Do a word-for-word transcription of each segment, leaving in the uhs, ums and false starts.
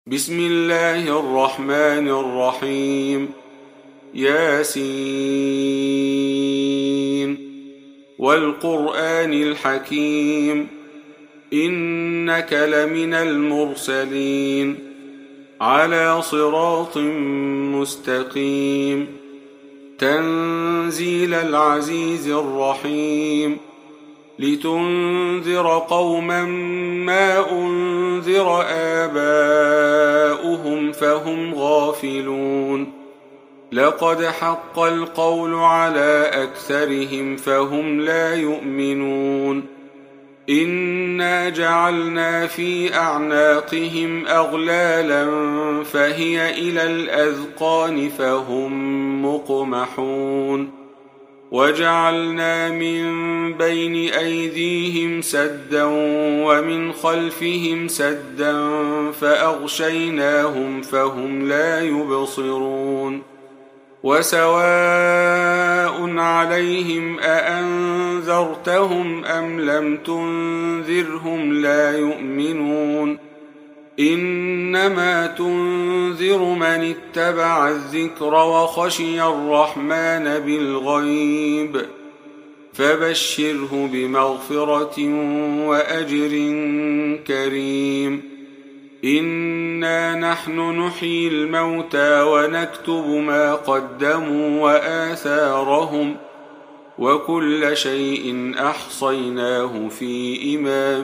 بسم الله الرحمن الرحيم. ياسين والقرآن الحكيم إنك لمن المرسلين على صراط مستقيم تنزيل العزيز الرحيم لتنذر قوما ما أنذر آباؤهم فهم غافلون لقد حق القول على أكثرهم فهم لا يؤمنون إنا جعلنا في أعناقهم أغلالا فهي إلى الأذقان فهم مقمحون وجعلنا من بين أيديهم سدا ومن خلفهم سدا فأغشيناهم فهم لا يبصرون وسواء عليهم أأنذرتهم أم لم تنذرهم لا يؤمنون إنما تنذر من اتبع الذكر وخشي الرحمن بالغيب فبشره بمغفرة وأجر كريم إنا نحن نحيي الموتى ونكتب ما قدموا وآثارهم وكل شيء أحصيناه في إمام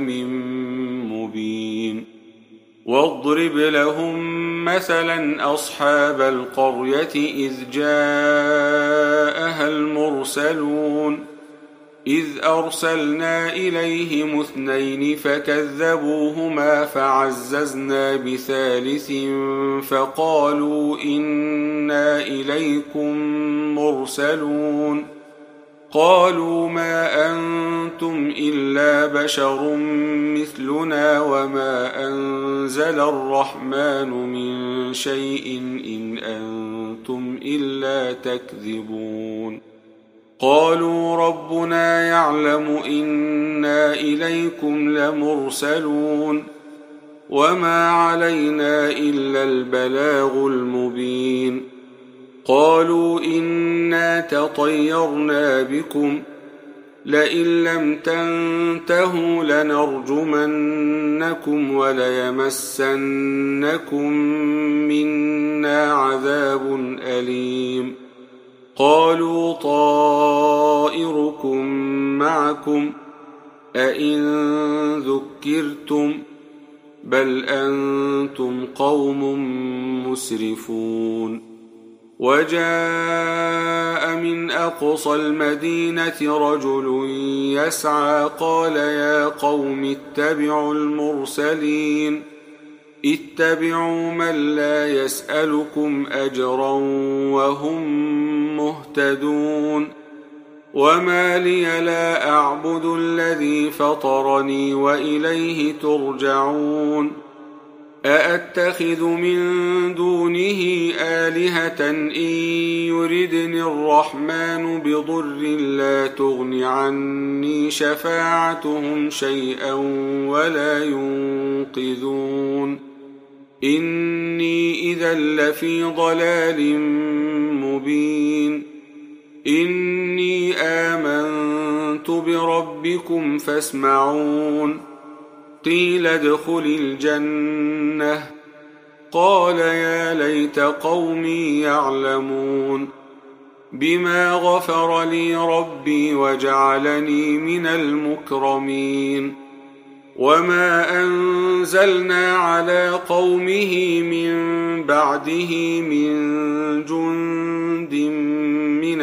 مبين واضرب لهم مثلا أصحاب القرية إذ جاءها المرسلون إذ أرسلنا إليهم اثنين فكذبوهما فعززنا بثالث فقالوا إنا إليكم مرسلون قالوا ما أنتم إلا بشر مثلنا وما أنزل الرحمن من شيء إن أنتم إلا تكذبون قالوا ربنا يعلم إنا إليكم لمرسلون وما علينا إلا البلاغ المبين قالوا إنا تطيرنا بكم لئن لم تنتهوا لنرجمنكم وليمسنكم منا عذاب أليم قالوا طائركم معكم أئن ذكرتم بل أنتم قوم مسرفون وجاء من أقصى المدينة رجل يسعى قال يا قوم اتبعوا المرسلين اتبعوا من لا يسألكم أجرا وهم مهتدون وما لي لا أعبد الذي فطرني وإليه ترجعون أأتخذ من دونه آلهة إن يردني الرحمن بضر لا تغن عني شفاعتهم شيئا ولا ينقذون إني إذا لفي ضلال مبين إني آمنت بربكم فاسمعون قيل ادخل الجنة قال يا ليت قومي يعلمون بما غفر لي ربي وجعلني من المكرمين وما أنزلنا على قومه من بعده من جند من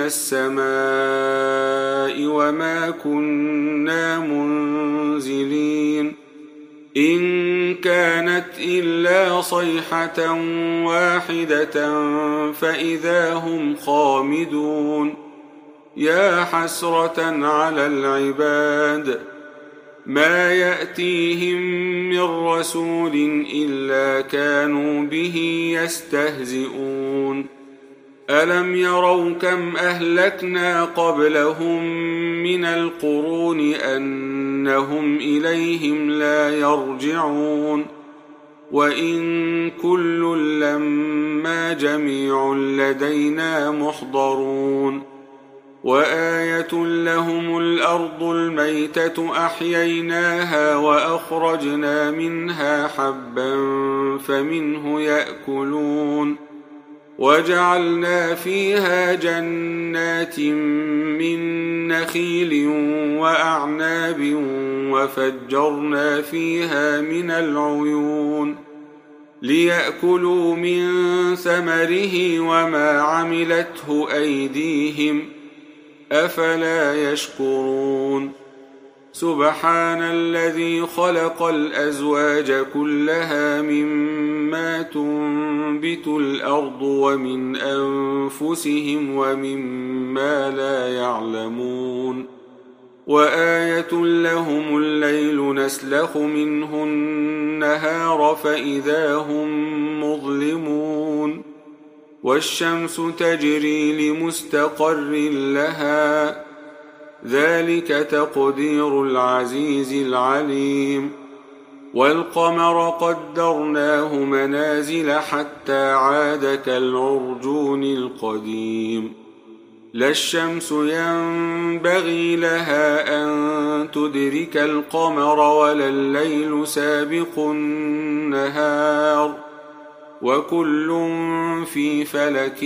السماء وما كنا منزلين إن كانت إلا صيحة واحدة فإذا هم خامدون يا حسرة على العباد ما يأتيهم من رسول إلا كانوا به يستهزئون ألم يروا كم أهلكنا قبلهم من القرون أنهم إليهم لا يرجعون وإن كل لما جميع لدينا محضرون وآية لهم الأرض الميتة أحييناها وأخرجنا منها حبا فمنه يأكلون وجعلنا فيها جنات من نخيل وأعناب وفجرنا فيها من العيون ليأكلوا من ثمره وما عملته أيديهم أفلا يشكرون سبحان الذي خلق الأزواج كلها مما تنبت الأرض ومن أنفسهم ومما لا يعلمون وآية لهم الليل نسلخ منه النهار فإذا هم مظلمون والشمس تجري لمستقر لها ذلك تقدير العزيز العليم والقمر قدرناه منازل حتى عاد كالعرجون القديم لا الشمس ينبغي لها أن تدرك القمر ولا الليل سابق النهار وكل في فلك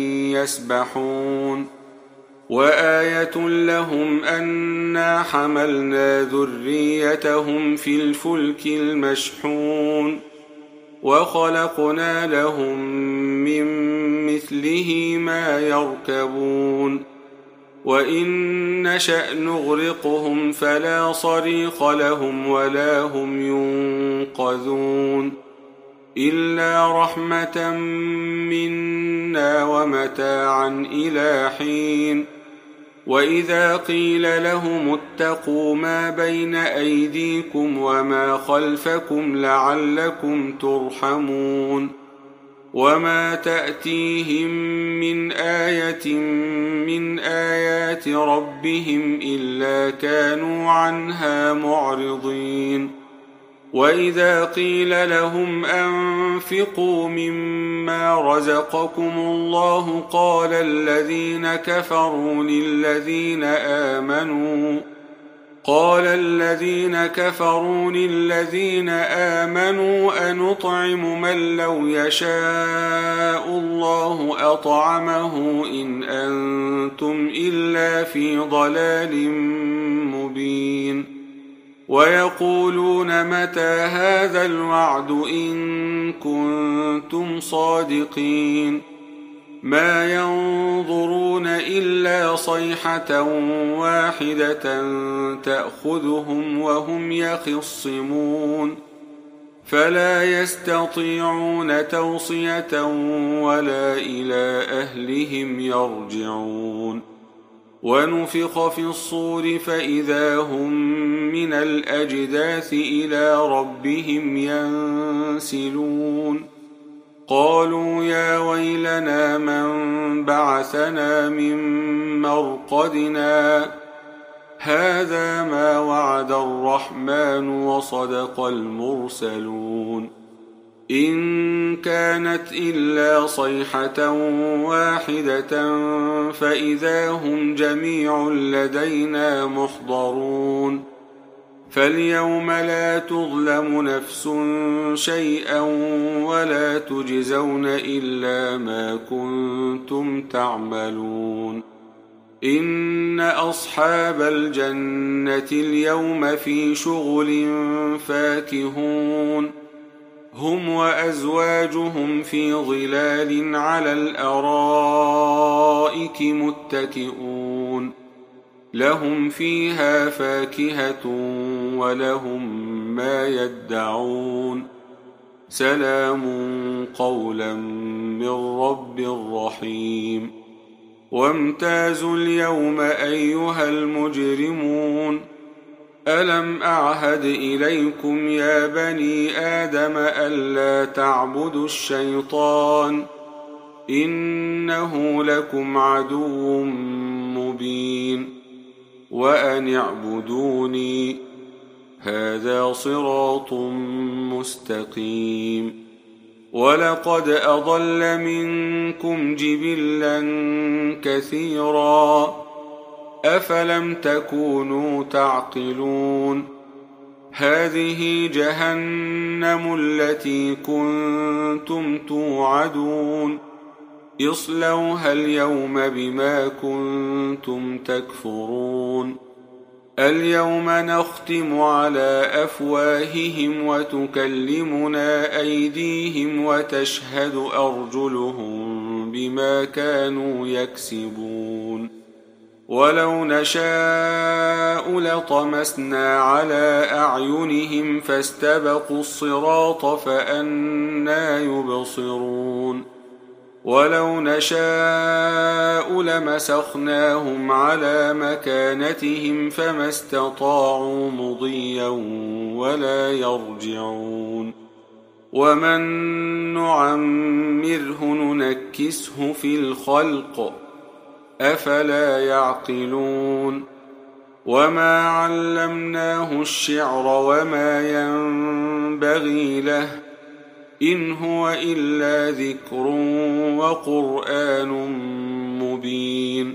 يسبحون وآية لهم أنا حملنا ذريتهم في الفلك المشحون وخلقنا لهم من مثله ما يركبون وإن نشأ نغرقهم فلا صريخ لهم ولا هم ينقذون إلا رحمة منا ومتاعا إلى حين وإذا قيل لهم اتقوا ما بين أيديكم وما خلفكم لعلكم ترحمون وما تأتيهم من آية من آيات ربهم إلا كانوا عنها معرضين وإذا قيل لهم أنفقوا مما رزقكم الله قال الذين كفروا للذين آمنوا قال الذين كفروا للذين آمنوا أنطعم من لو يشاء الله أطعمه إن أنتم إلا في ضلال مبين ويقولون متى هذا الوعد إن كنتم صادقين ما ينظرون إلا صيحة واحدة تأخذهم وهم يخصمون فلا يستطيعون توصية ولا إلى أهلهم يرجعون ونفخ في الصور فإذا هم من الأجداث إلى ربهم ينسلون قالوا يا ويلنا من بعثنا من مرقدنا هذا ما وعد الرحمن وصدق المرسلون إن كانت إلا صيحة واحدة فإذا هم جميع لدينا محضرون فاليوم لا تظلم نفس شيئا ولا تجزون إلا ما كنتم تعملون إن أصحاب الجنة اليوم في شغل فاكهون هم وأزواجهم في ظلال على الأرائك متكئون لهم فيها فاكهة ولهم ما يدعون سلام قولا من رب رحيم وامتازوا اليوم أيها المجرمون ألم أعهد إليكم يا بني آدم ألا تعبدوا الشيطان إنه لكم عدو مبين وأن اعبدوني هذا صراط مستقيم ولقد أضل منكم جبلا كثيرا أفلم تكونوا تعقلون هذه جهنم التي كنتم توعدون اصلوها اليوم بما كنتم تكفرون اليوم نختم على أفواههم وتكلمنا أيديهم وتشهد أرجلهم بما كانوا يكسبون ولو نشاء لطمسنا على أعينهم فاستبقوا الصراط فأنى يبصرون ولو نشاء لمسخناهم على مكانتهم فما استطاعوا مضيا ولا يرجعون ومن نعمره ننكسه في الخلق أفلا يعقلون وما علمناه الشعر وما ينبغي له إن هو إلا ذكر وقرآن مبين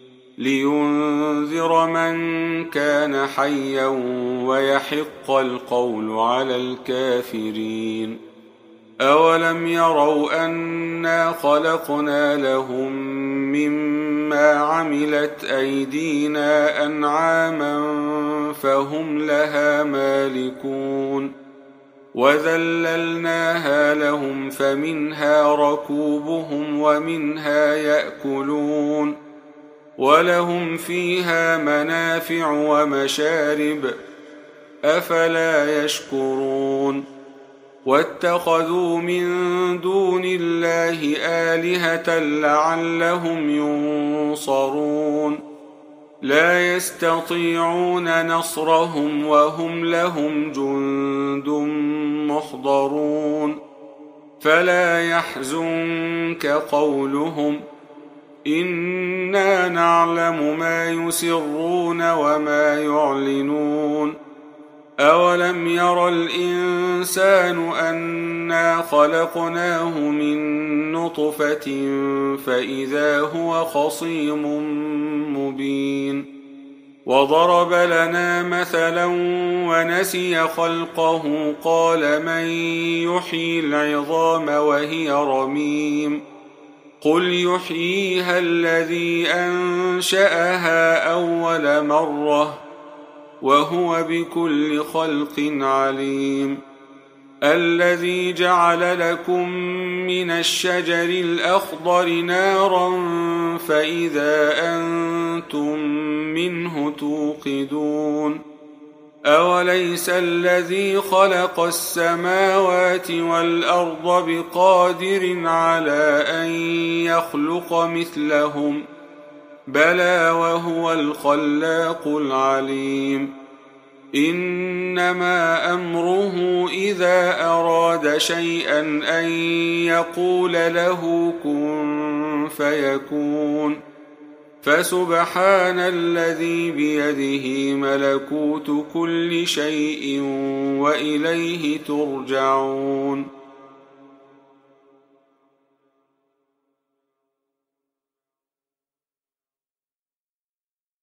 لينذر من كان حيا ويحق القول على الكافرين أولم يروا أنا خلقنا لهم مما عملت أيدينا أنعاما فهم لها مالكون وذللناها لهم فمنها ركوبهم ومنها يأكلون ولهم فيها منافع ومشارب أفلا يشكرون واتخذوا من دون الله آلهة لعلهم ينصرون لا يستطيعون نصرهم وهم لهم جند محضرون فلا يحزنك قولهم إنا نعلم ما يسرون وما يعلنون أولم ير الإنسان أنا خلقناه من نطفة فإذا هو خصيم مبين وضرب لنا مثلا ونسي خلقه قال من يحيي العظام وهي رميم قل يحييها الذي أنشأها أول مرة وهو بكل خلق عليم الذي جعل لكم من الشجر الأخضر نارا فإذا أنتم منه توقدون أوليس الذي خلق السماوات والأرض بقادر على أن يخلق مثلهم بلى وهو الخلاق العليم إنما أمره إذا أراد شيئا أن يقول له كن فيكون فسبحان الذي بيده ملكوت كل شيء وإليه ترجعون